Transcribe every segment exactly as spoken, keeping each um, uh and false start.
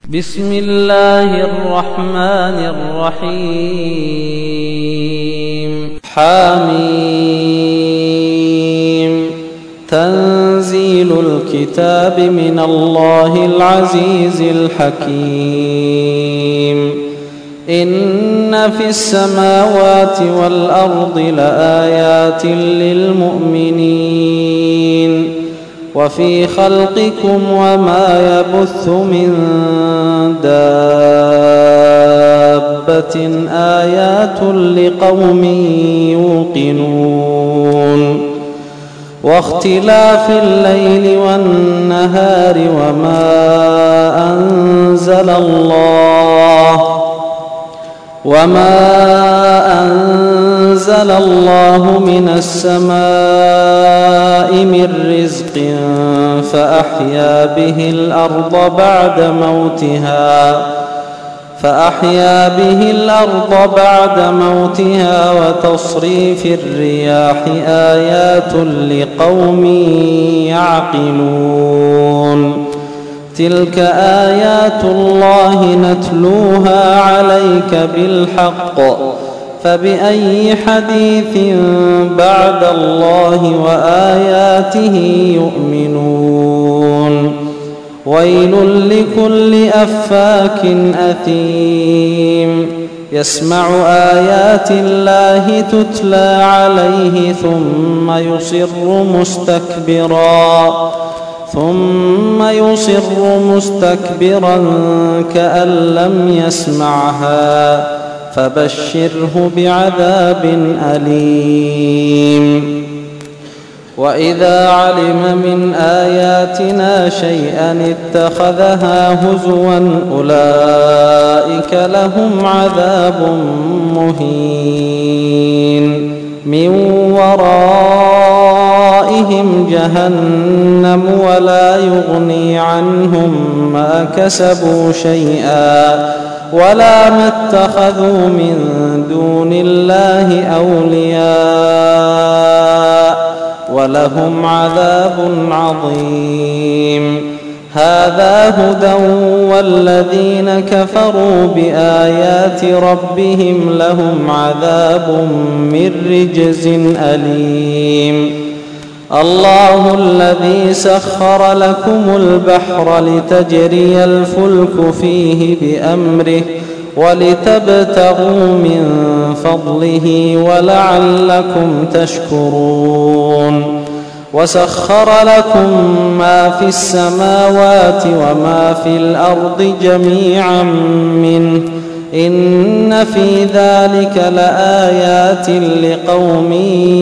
بسم الله الرحمن الرحيم. حميم. تنزيل الكتاب من الله العزيز الحكيم. إن في السماوات والأرض لآيات للمؤمنين وفي خلقكم وما يبث من دابة آيات لقوم يوقنون. واختلاف الليل والنهار وما أنزل الله وما أنزل الله من السماء من رزق فأحيا به الأرض بعد موتها فأحيا به الأرض بعد موتها وتصريف الرياح آيات لقوم يعقلون. تلك آيات الله نتلوها عليك بالحق فبأي حديث بعد الله وآياته يؤمنون. ويل لكل أفاك أثيم يسمع آيات الله تتلى عليه ثم يصر مستكبرا ثم يصر مستكبرا كأن لم يسمعها فبشره بعذاب أليم. وإذا علم من آياتنا شيئا اتخذها هزوا أولئك لهم عذاب مهين. من ورائهم جهنم ولا يغني عنهم ما كسبوا شيئا ولا ما اتخذوا من دون الله أولياء ولهم عذاب عظيم. هذا هدى والذين كفروا بآيات ربهم لهم عذاب من رجز أليم. الله الذي سخر لكم البحر لتجري الفلك فيه بأمره ولتبتغوا من فضله ولعلكم تشكرون. وسخر لكم ما في السماوات وما في الأرض جميعا منه إن في ذلك لآيات لقوم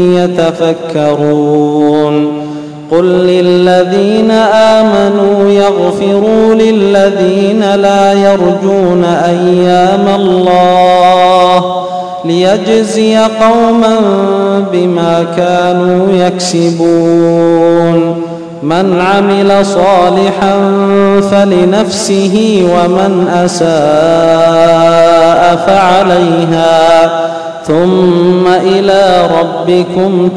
يتفكرون. قل للذين آمنوا يغفروا للذين لا يرجون أيام الله ليجزي قوما بما كانوا يكسبون. من عمل صالحا فلنفسه ومن أساء فعليها ثم إلى ربكم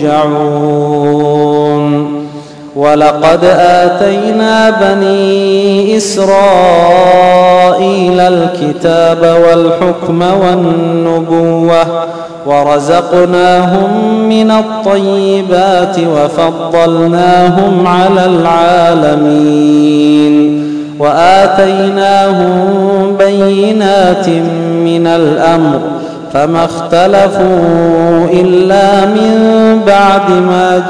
ترجعون. ولقد آتينا بني إسرائيل الكتاب والحكم والنبوة ورزقناهم من الطيبات وفضلناهم على العالمين وآتيناهم بينات من الأمر فما اختلفوا إلا من بعد ما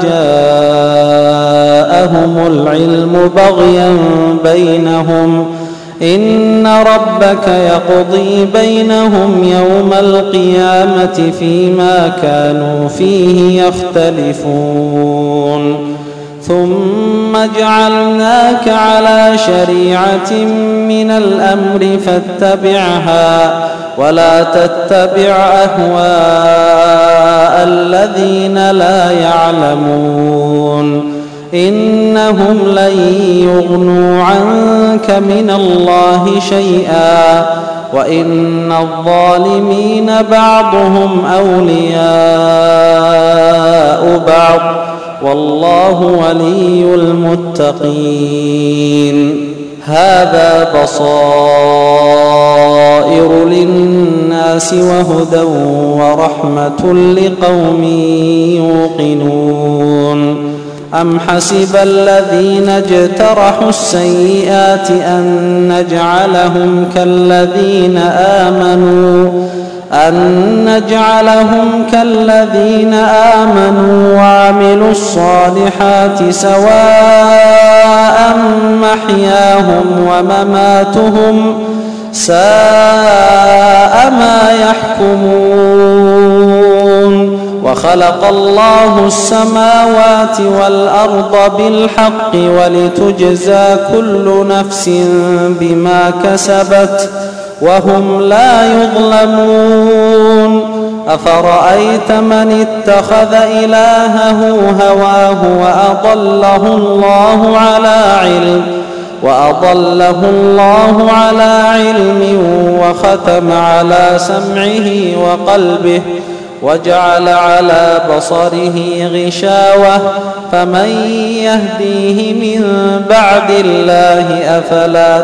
جاءهم العلم بغيا بينهم إن ربك يقضي بينهم يوم القيامة فيما كانوا فيه يختلفون. ثم جعلناك على شريعة من الأمر فاتبعها ولا تتبع أهواء الذين لا يعلمون إنهم لن يغنوا عنك من الله شيئا وإن الظالمين بعضهم أولياء بعض والله ولي المتقين. هذا بصائر للناس وهدى ورحمة لقوم يوقنون أم حسب الذين اجترحوا السيئات أن نجعلهم كالذين آمنوا أن نجعلهم كالذين آمنوا وعملوا الصالحات سواء محياهم ومماتهم ساء ما يحكمون وخلق الله السماوات والأرض بالحق ولتجزى كل نفس بما كسبت وهم لا يظلمون أفرأيت من اتخذ إلهه هواه وأضله الله على علم وأضله الله على علم وختم على سمعه وقلبه وجعل على بصره غشاوة فمن يهديه من بعد الله أفلا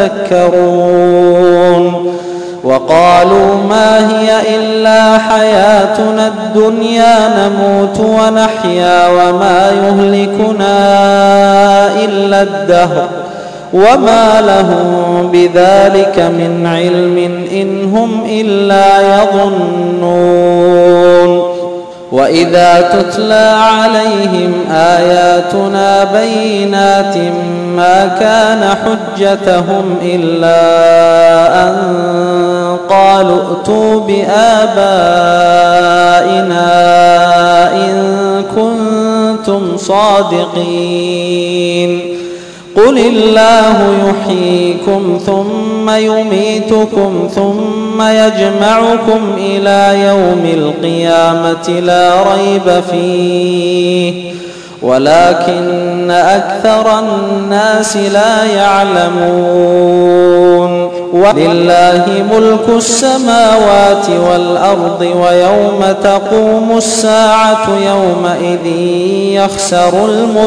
تذكرون وقالوا ما هي إلا حياتنا الدنيا نموت ونحيا وما يهلكنا إلا الدهر وما لهم بذلك من علم إن هم إلا يظنون وإذا تتلى عليهم آياتنا بينات ما كان حجتهم إلا أن قالوا ائتوا بآبائنا إن كنتم صادقين قل الله يحييكم ثم يميتكم ثم يجمعكم إلى يوم القيامة لا ريب فيه ولكن أكثر الناس لا يعلمون ولله ملك السماوات والأرض ويوم تقوم الساعة يومئذ يخسر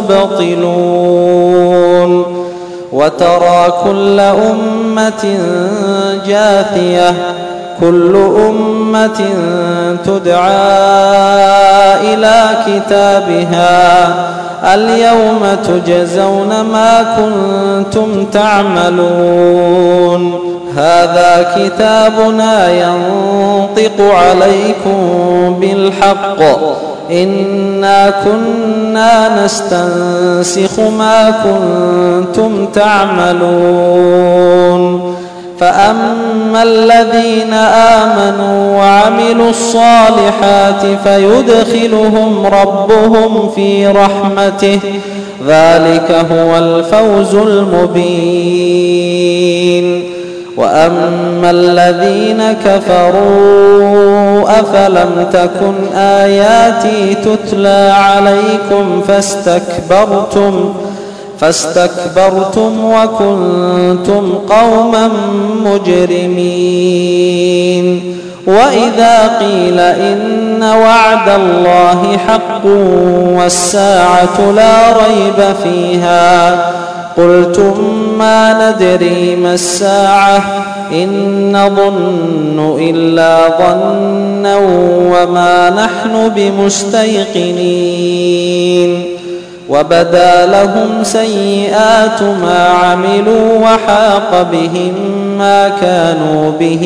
المبطلون وترى كل أمة جاثية كل أمة تدعى إلى كتابها اليوم تجزون ما كنتم تعملون هذا كتابنا ينطق عليكم بالحق إنا كنا نستنسخ ما كنتم تعملون فأما الذين آمنوا وعملوا الصالحات فيدخلهم ربهم في رحمته ذلك هو الفوز المبين وأما الذين كفروا أفلم تكن آياتي تتلى عليكم فاستكبرتم فاستكبرتم وكنتم قوما مجرمين وإذا قيل إن وعد الله حق والساعة لا ريب فيها قلتم ما ندري ما الساعة إن نظن إلا ظنا وما نحن بمستيقنين وبدا لهم سيئات ما عملوا وحاق بهم ما كانوا به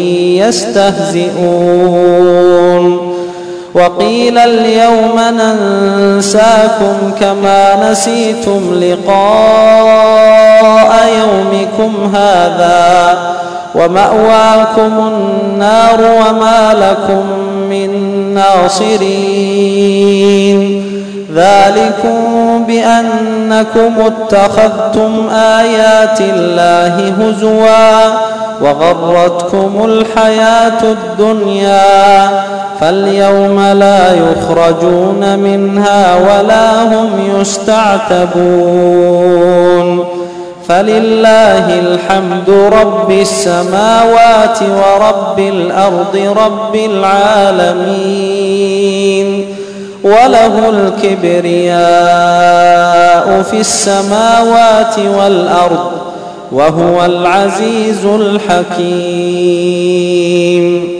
يستهزئون وقيل اليوم ننساكم كما نسيتم لقاء يومكم هذا ومأواكم النار وما لكم من ناصرين ذلكم بأنكم اتخذتم آيات الله هزوا وغرتكم الحياة الدنيا فاليوم لا يخرجون منها ولا هم يستعتبون فلله الحمد رب السماوات ورب الأرض رب العالمين وله الكبرياء في السماوات والأرض وهو العزيز الحكيم.